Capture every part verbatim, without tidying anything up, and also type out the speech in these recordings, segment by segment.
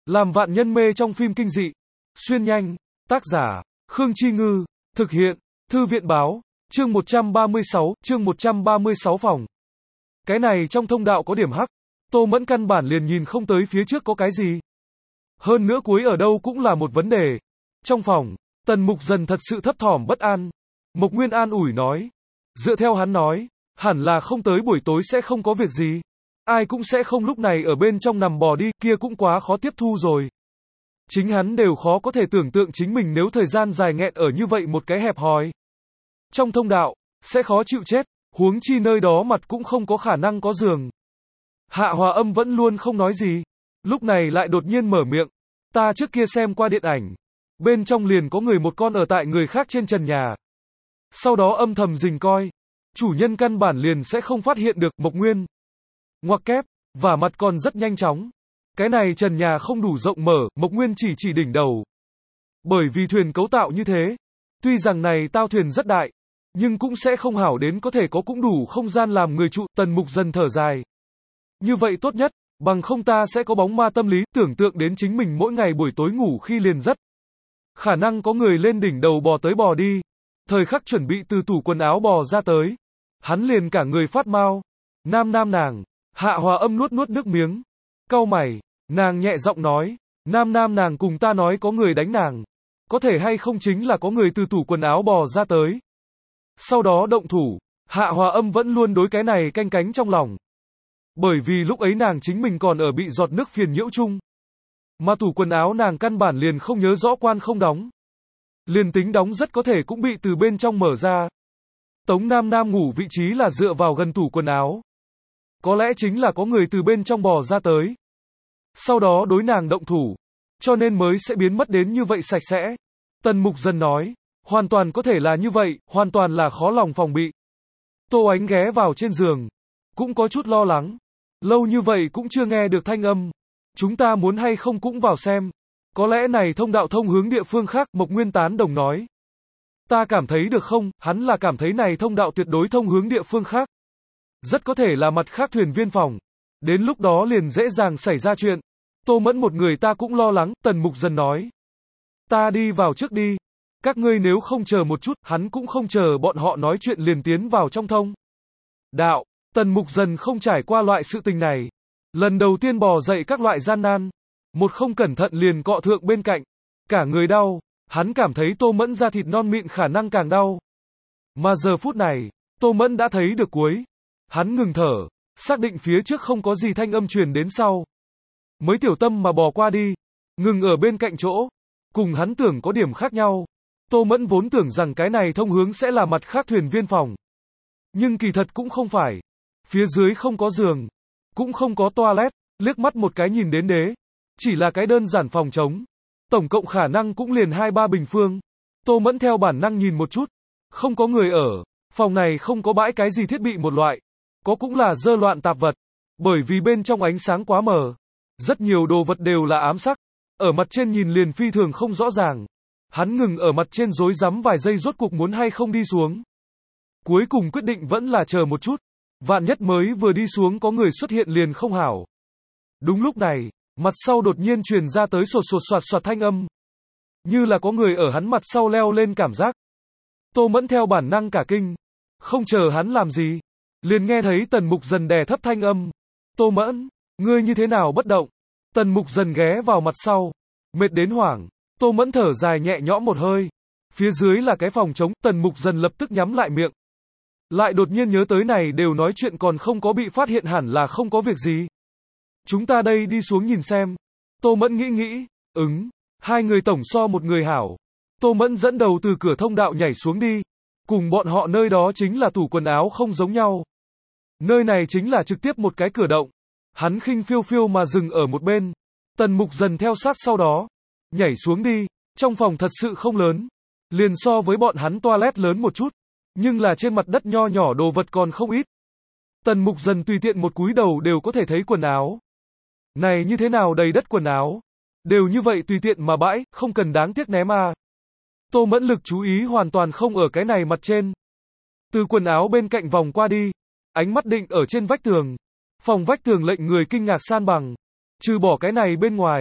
Làm vạn nhân mê trong phim kinh dị. Xuyên nhanh. Tác giả, Khương Chi Ngư. Thực hiện, Thư viện báo. Chương một trăm ba mươi sáu, chương một trăm ba mươi sáu phòng. Cái này trong thông đạo có điểm hắc. Tô Mẫn căn bản liền nhìn không tới phía trước có cái gì. Hơn nữa cuối ở đâu cũng là một vấn đề. Trong phòng, Tần Mục Dần thật sự thấp thỏm bất an. Mộc Nguyên an ủi nói. Dựa theo hắn nói, hẳn là không tới buổi tối sẽ không có việc gì. Ai cũng sẽ không lúc này ở bên trong nằm bò đi, kia cũng quá khó tiếp thu rồi. Chính hắn đều khó có thể tưởng tượng chính mình nếu thời gian dài nghẹn ở như vậy một cái hẹp hòi. Trong thông đạo, sẽ khó chịu chết, huống chi nơi đó mặt cũng không có khả năng có giường. Hạ Hòa Âm vẫn luôn không nói gì. Lúc này lại đột nhiên mở miệng. Ta trước kia xem qua điện ảnh. Bên trong liền có người một con ở tại người khác trên trần nhà. Sau đó âm thầm rình coi. Chủ nhân căn bản liền sẽ không phát hiện được. Mộc Nguyên ngoặc kép, và mặt còn rất nhanh chóng. Cái này trần nhà không đủ rộng mở, Mộc Nguyên chỉ chỉ đỉnh đầu. Bởi vì thuyền cấu tạo như thế, tuy rằng này tao thuyền rất đại, nhưng cũng sẽ không hảo đến có thể có cũng đủ không gian làm người trụ. Tần Mục Dần thở dài. Như vậy tốt nhất, bằng không ta sẽ có bóng ma tâm lý, tưởng tượng đến chính mình mỗi ngày buổi tối ngủ khi liền rất khả năng có người lên đỉnh đầu bò tới bò đi. Thời khắc chuẩn bị từ tủ quần áo bò ra tới, hắn liền cả người phát mau. Nam nam nàng. Hạ Hòa Âm nuốt nuốt nước miếng. Cau mày, nàng nhẹ giọng nói. Nam nam nàng cùng ta nói có người đánh nàng. Có thể hay không chính là có người từ tủ quần áo bò ra tới. Sau đó động thủ. Hạ Hòa Âm vẫn luôn đối cái này canh cánh trong lòng. Bởi vì lúc ấy nàng chính mình còn ở bị giọt nước phiền nhiễu chung. Mà tủ quần áo nàng căn bản liền không nhớ rõ quan không đóng. Liền tính đóng rất có thể cũng bị từ bên trong mở ra. Tống Nam Nam ngủ vị trí là dựa vào gần tủ quần áo. Có lẽ chính là có người từ bên trong bò ra tới. Sau đó đối nàng động thủ. Cho nên mới sẽ biến mất đến như vậy sạch sẽ. Tần Mục Dần nói. Hoàn toàn có thể là như vậy, hoàn toàn là khó lòng phòng bị. Tô Ánh ghé vào trên giường. Cũng có chút lo lắng. Lâu như vậy cũng chưa nghe được thanh âm. Chúng ta muốn hay không cũng vào xem. Có lẽ này thông đạo thông hướng địa phương khác. Mộc Nguyên tán đồng nói. Ta cảm thấy được không, hắn là cảm thấy này thông đạo tuyệt đối thông hướng địa phương khác. Rất có thể là mặt khác thuyền viên phòng. Đến lúc đó liền dễ dàng xảy ra chuyện. Tô Mẫn một người ta cũng lo lắng. Tần Mục Dần nói. Ta đi vào trước đi. Các ngươi nếu không chờ một chút, hắn cũng không chờ bọn họ nói chuyện liền tiến vào trong thông đạo. Tần Mục Dần không trải qua loại sự tình này. Lần đầu tiên bò dậy các loại gian nan. Một không cẩn thận liền cọ thượng bên cạnh. Cả người đau. Hắn cảm thấy Tô Mẫn da thịt non mịn khả năng càng đau. Mà giờ phút này, Tô Mẫn đã thấy được cuối. Hắn ngừng thở. Xác định phía trước không có gì thanh âm truyền đến sau. Mới tiểu tâm mà bò qua đi. Ngừng ở bên cạnh chỗ. Cùng hắn tưởng có điểm khác nhau. Tô Mẫn vốn tưởng rằng cái này thông hướng sẽ là mặt khác thuyền viên phòng. Nhưng kỳ thật cũng không phải. Phía dưới không có giường. Cũng không có toilet. Liếc mắt một cái nhìn đến đế. Chỉ là cái đơn giản phòng trống. Tổng cộng khả năng cũng liền hai ba bình phương. Tô Mẫn theo bản năng nhìn một chút. Không có người ở. Phòng này không có bãi cái gì thiết bị một loại. Có cũng là dơ loạn tạp vật. Bởi vì bên trong ánh sáng quá mờ. Rất nhiều đồ vật đều là ám sắc. Ở mặt trên nhìn liền phi thường không rõ ràng. Hắn ngừng ở mặt trên rối rắm vài giây rốt cuộc muốn hay không đi xuống. Cuối cùng quyết định vẫn là chờ một chút. Vạn nhất mới vừa đi xuống có người xuất hiện liền không hảo. Đúng lúc này, mặt sau đột nhiên truyền ra tới sột sột soạt soạt thanh âm. Như là có người ở hắn mặt sau leo lên cảm giác. Tô Mẫn theo bản năng cả kinh. Không chờ hắn làm gì. Liền nghe thấy Tần Mục Dần đè thấp thanh âm. Tô Mẫn, ngươi như thế nào bất động? Tần Mục Dần ghé vào mặt sau. Mệt đến hoảng. Tô Mẫn thở dài nhẹ nhõm một hơi. Phía dưới là cái phòng trống. Tần Mục Dần lập tức nhắm lại miệng. Lại đột nhiên nhớ tới này đều nói chuyện còn không có bị phát hiện hẳn là không có việc gì. Chúng ta đây đi xuống nhìn xem. Tô Mẫn nghĩ nghĩ. Ứng. Hai người tổng so một người hảo. Tô Mẫn dẫn đầu từ cửa thông đạo nhảy xuống đi. Cùng bọn họ nơi đó chính là tủ quần áo không giống nhau. Nơi này chính là trực tiếp một cái cửa động. Hắn khinh phiêu phiêu mà dừng ở một bên. Tần Mục Dần theo sát sau đó. Nhảy xuống đi. Trong phòng thật sự không lớn. Liền so với bọn hắn toilet lớn một chút. Nhưng là trên mặt đất nho nhỏ đồ vật còn không ít. Tần Mục Dần tùy tiện một cúi đầu đều có thể thấy quần áo. Này như thế nào đầy đất quần áo. Đều như vậy tùy tiện mà bãi, không cần đáng tiếc ném à. Tô Mẫn lực chú ý hoàn toàn không ở cái này mặt trên. Từ quần áo bên cạnh vòng qua đi. Ánh mắt định ở trên vách tường. Phòng vách tường lệnh người kinh ngạc san bằng. Trừ bỏ cái này bên ngoài.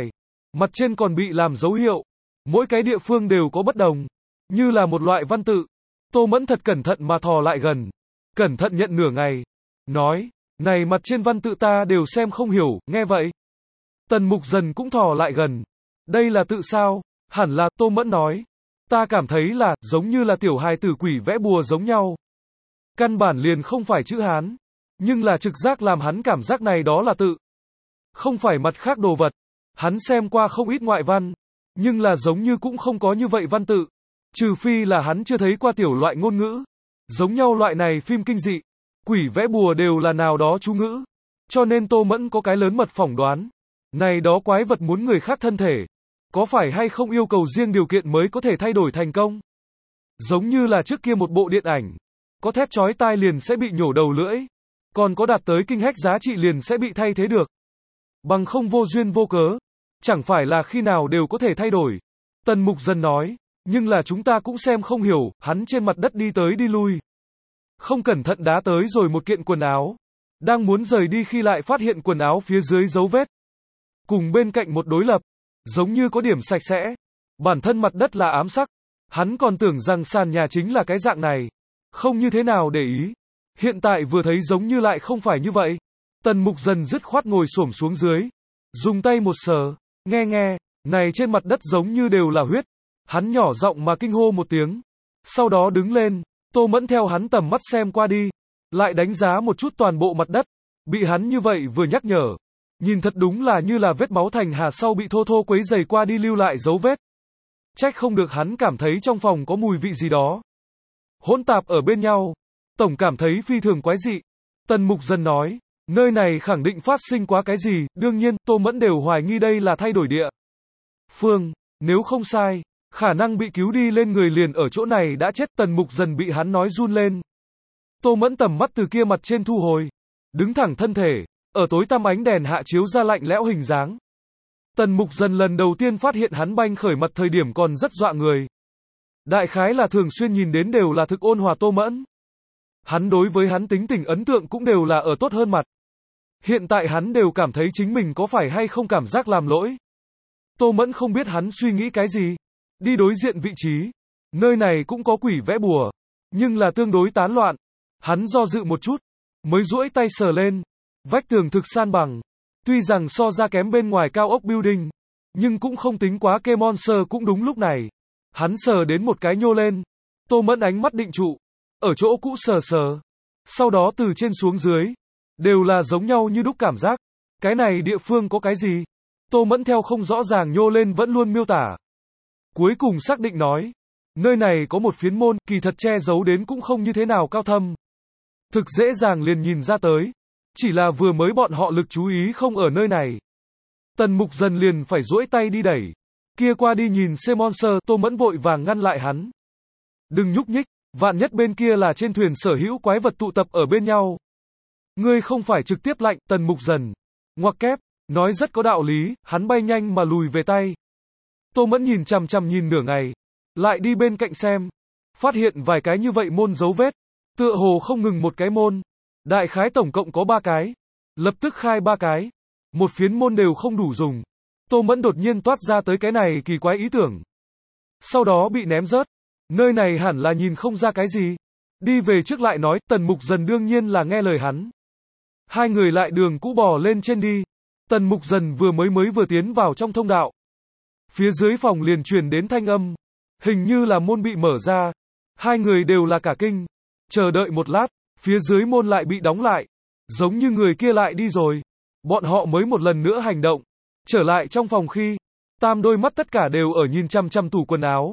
Mặt trên còn bị làm dấu hiệu. Mỗi cái địa phương đều có bất đồng. Như là một loại văn tự. Tô Mẫn thật cẩn thận mà thò lại gần. Cẩn thận nhận nửa ngày. Nói, này mặt trên văn tự ta đều xem không hiểu, nghe vậy. Tần Mục Dần cũng thò lại gần. Đây là tự sao? Hẳn là, Tô Mẫn nói. Ta cảm thấy là, giống như là tiểu hài tử quỷ vẽ bùa giống nhau. Căn bản liền không phải chữ Hán. Nhưng là trực giác làm hắn cảm giác này đó là tự. Không phải mặt khác đồ vật. Hắn xem qua không ít ngoại văn. Nhưng là giống như cũng không có như vậy văn tự. Trừ phi là hắn chưa thấy qua tiểu loại ngôn ngữ. Giống nhau loại này phim kinh dị. Quỷ vẽ bùa đều là nào đó chú ngữ. Cho nên Tô Mẫn có cái lớn mật phỏng đoán. Này đó quái vật muốn người khác thân thể. Có phải hay không yêu cầu riêng điều kiện mới có thể thay đổi thành công? Giống như là trước kia một bộ điện ảnh. Có thét chói tai liền sẽ bị nhổ đầu lưỡi. Còn có đạt tới kinh hách giá trị liền sẽ bị thay thế được. Bằng không vô duyên vô cớ. Chẳng phải là khi nào đều có thể thay đổi. Tần Mục Dần nói. Nhưng là chúng ta cũng xem không hiểu. Hắn trên mặt đất đi tới đi lui. Không cẩn thận đá tới rồi một kiện quần áo. Đang muốn rời đi khi lại phát hiện quần áo phía dưới dấu vết. Cùng bên cạnh một đối lập. Giống như có điểm sạch sẽ. Bản thân mặt đất là ám sắc. Hắn còn tưởng rằng sàn nhà chính là cái dạng này. Không như thế nào để ý. Hiện tại vừa thấy giống như lại không phải như vậy. Tần Mục Dần dứt khoát ngồi xổm xuống dưới. Dùng tay một sờ. Nghe nghe. Này trên mặt đất giống như đều là huyết. Hắn nhỏ giọng mà kinh hô một tiếng. Sau đó đứng lên. Tô Mẫn theo hắn tầm mắt xem qua đi. Lại đánh giá một chút toàn bộ mặt đất. Bị hắn như vậy vừa nhắc nhở. Nhìn thật đúng là như là vết máu thành hà sau bị thô thô quấy giày qua đi lưu lại dấu vết. Trách không được hắn cảm thấy trong phòng có mùi vị gì đó. Hỗn tạp ở bên nhau. Tổng cảm thấy phi thường quái dị. Tần Mục Dần nói. Nơi này khẳng định phát sinh quá cái gì. Đương nhiên, Tô Mẫn đều hoài nghi đây là thay đổi địa phương. Nếu không sai. Khả năng bị cứu đi lên người liền ở chỗ này đã chết. Tần Mục Dần bị hắn nói run lên. Tô Mẫn tầm mắt từ kia mặt trên thu hồi. Đứng thẳng thân thể. Ở tối tăm ánh đèn hạ chiếu ra lạnh lẽo hình dáng. Tần Mục Dần lần đầu tiên phát hiện hắn banh khởi mặt thời điểm còn rất dọa người. Đại khái là thường xuyên nhìn đến đều là thực ôn hòa Tô Mẫn. Hắn đối với hắn tính tình ấn tượng cũng đều là ở tốt hơn mặt. Hiện tại hắn đều cảm thấy chính mình có phải hay không cảm giác làm lỗi. Tô Mẫn không biết hắn suy nghĩ cái gì. Đi đối diện vị trí. Nơi này cũng có quỷ vẽ bùa. Nhưng là tương đối tán loạn. Hắn do dự một chút. Mới duỗi tay sờ lên. Vách tường thực san bằng. Tuy rằng so ra kém bên ngoài cao ốc building. Nhưng cũng không tính quá kê monster cũng đúng lúc này. Hắn sờ đến một cái nhô lên. Tô Mẫn ánh mắt định trụ. Ở chỗ cũ sờ sờ. Sau đó từ trên xuống dưới. Đều là giống nhau như đúc cảm giác. Cái này địa phương có cái gì? Tô Mẫn theo không rõ ràng nhô lên vẫn luôn miêu tả. Cuối cùng xác định nói. Nơi này có một phiến môn, kỳ thật che giấu đến cũng không như thế nào cao thâm. Thực dễ dàng liền nhìn ra tới. Chỉ là vừa mới bọn họ lực chú ý không ở nơi này. Tần Mục Dần liền phải duỗi tay đi đẩy. Kia qua đi nhìn C-Monster, Tô Mẫn vội vàng ngăn lại hắn. Đừng nhúc nhích, vạn nhất bên kia là trên thuyền sở hữu quái vật tụ tập ở bên nhau. Ngươi không phải trực tiếp lạnh, Tần Mục Dần. Ngoặc kép, nói rất có đạo lý, hắn bay nhanh mà lùi về tay. Tô Mẫn nhìn chằm chằm nhìn nửa ngày. Lại đi bên cạnh xem. Phát hiện vài cái như vậy môn dấu vết. Tựa hồ không ngừng một cái môn. Đại khái tổng cộng có ba cái. Lập tức khai ba cái. Một phiến môn đều không đủ dùng. Tô Mẫn đột nhiên toát ra tới cái này kỳ quái ý tưởng. Sau đó bị ném rớt. Nơi này hẳn là nhìn không ra cái gì. Đi về trước lại nói, Tần Mục Dần đương nhiên là nghe lời hắn. Hai người lại đường cũ bò lên trên đi. Tần Mục Dần vừa mới mới vừa tiến vào trong thông đạo. Phía dưới phòng liền truyền đến thanh âm. Hình như là môn bị mở ra. Hai người đều là cả kinh. Chờ đợi một lát, phía dưới môn lại bị đóng lại. Giống như người kia lại đi rồi. Bọn họ mới một lần nữa hành động. Trở lại trong phòng khi, tam đôi mắt tất cả đều ở nhìn chăm chăm tủ quần áo.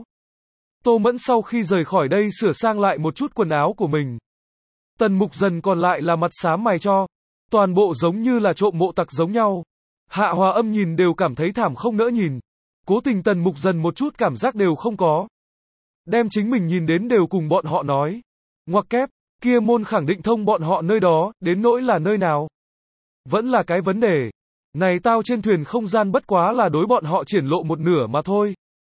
Tô Mẫn sau khi rời khỏi đây sửa sang lại một chút quần áo của mình. Tần Mục Dần còn lại là mặt xám mày cho. Toàn bộ giống như là trộm mộ tặc giống nhau. Hạ Hòa Âm nhìn đều cảm thấy thảm không nỡ nhìn. Cố tình Tần Mục Dần một chút cảm giác đều không có. Đem chính mình nhìn đến đều cùng bọn họ nói. Ngoặc kép, kia môn khẳng định thông bọn họ nơi đó, đến nỗi là nơi nào. Vẫn là cái vấn đề. Này tao trên thuyền không gian bất quá là đối bọn họ triển lộ một nửa mà thôi.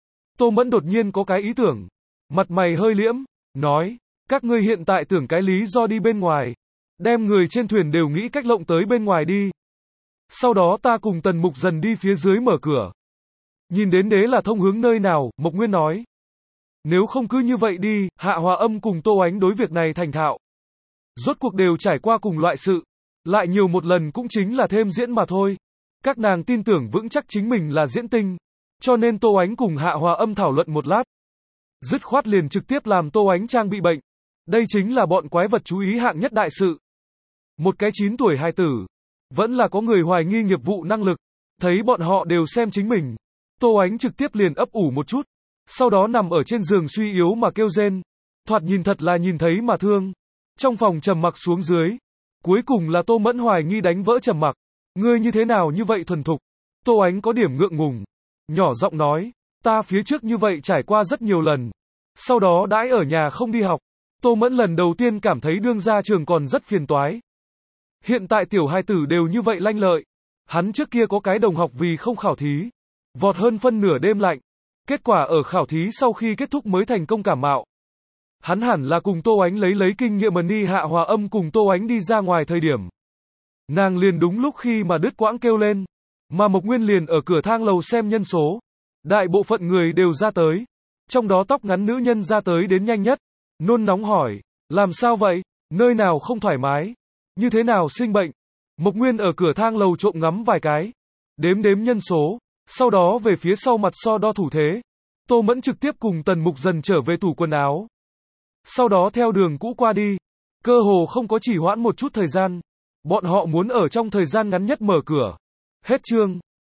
Tô Mẫn đột nhiên có cái ý tưởng. Mặt mày hơi liễm, nói, các ngươi hiện tại tưởng cái lý do đi bên ngoài. Đem người trên thuyền đều nghĩ cách lộng tới bên ngoài đi. Sau đó ta cùng Tần Mục Dần đi phía dưới mở cửa. Nhìn đến đế là thông hướng nơi nào, Mộc Nguyên nói. Nếu không cứ như vậy đi, Hạ Hòa Âm cùng Tô Ánh đối việc này thành thạo. Rốt cuộc đều trải qua cùng loại sự. Lại nhiều một lần cũng chính là thêm diễn mà thôi. Các nàng tin tưởng vững chắc chính mình là diễn tinh. Cho nên Tô Ánh cùng Hạ Hòa Âm thảo luận một lát. Dứt khoát liền trực tiếp làm Tô Ánh trang bị bệnh. Đây chính là bọn quái vật chú ý hạng nhất đại sự. Một cái chín tuổi hài tử. Vẫn là có người hoài nghi nghiệp vụ năng lực. Thấy bọn họ đều xem chính mình. Tô Ánh trực tiếp liền ấp ủ một chút. Sau đó nằm ở trên giường suy yếu mà kêu rên. Thoạt nhìn thật là nhìn thấy mà thương. Trong phòng trầm mặc xuống dưới. Cuối cùng là Tô Mẫn hoài nghi đánh vỡ trầm mặc. Ngươi như thế nào như vậy thuần thục? Tô Ánh có điểm ngượng ngùng. Nhỏ giọng nói. Ta phía trước như vậy trải qua rất nhiều lần. Sau đó đãi ở nhà không đi học. Tô Mẫn lần đầu tiên cảm thấy đương ra trường còn rất phiền toái. Hiện tại tiểu hai tử đều như vậy lanh lợi. Hắn trước kia có cái đồng học vì không khảo thí. Vọt hơn phân nửa đêm lạnh. Kết quả ở khảo thí sau khi kết thúc mới thành công cảm mạo. Hắn hẳn là cùng Tô Ánh lấy lấy kinh nghiệm, mà đi Hạ Hòa Âm cùng Tô Ánh đi ra ngoài thời điểm. Nàng liền đúng lúc khi mà đứt quãng kêu lên. Mà Mộc Nguyên liền ở cửa thang lầu xem nhân số. Đại bộ phận người đều ra tới. Trong đó tóc ngắn nữ nhân ra tới đến nhanh nhất. Nôn nóng hỏi. Làm sao vậy? Nơi nào không thoải mái? Như thế nào sinh bệnh? Mộc Nguyên ở cửa thang lầu trộm ngắm vài cái. Đếm đếm nhân số. Sau đó về phía sau mặt so đo thủ thế. Tô Mẫn trực tiếp cùng Tần Mục dần trở về tủ quần áo. Sau đó theo đường cũ qua đi. Cơ hồ không có chỉ hoãn một chút thời gian. Bọn họ muốn ở trong thời gian ngắn nhất mở cửa. Hết chương.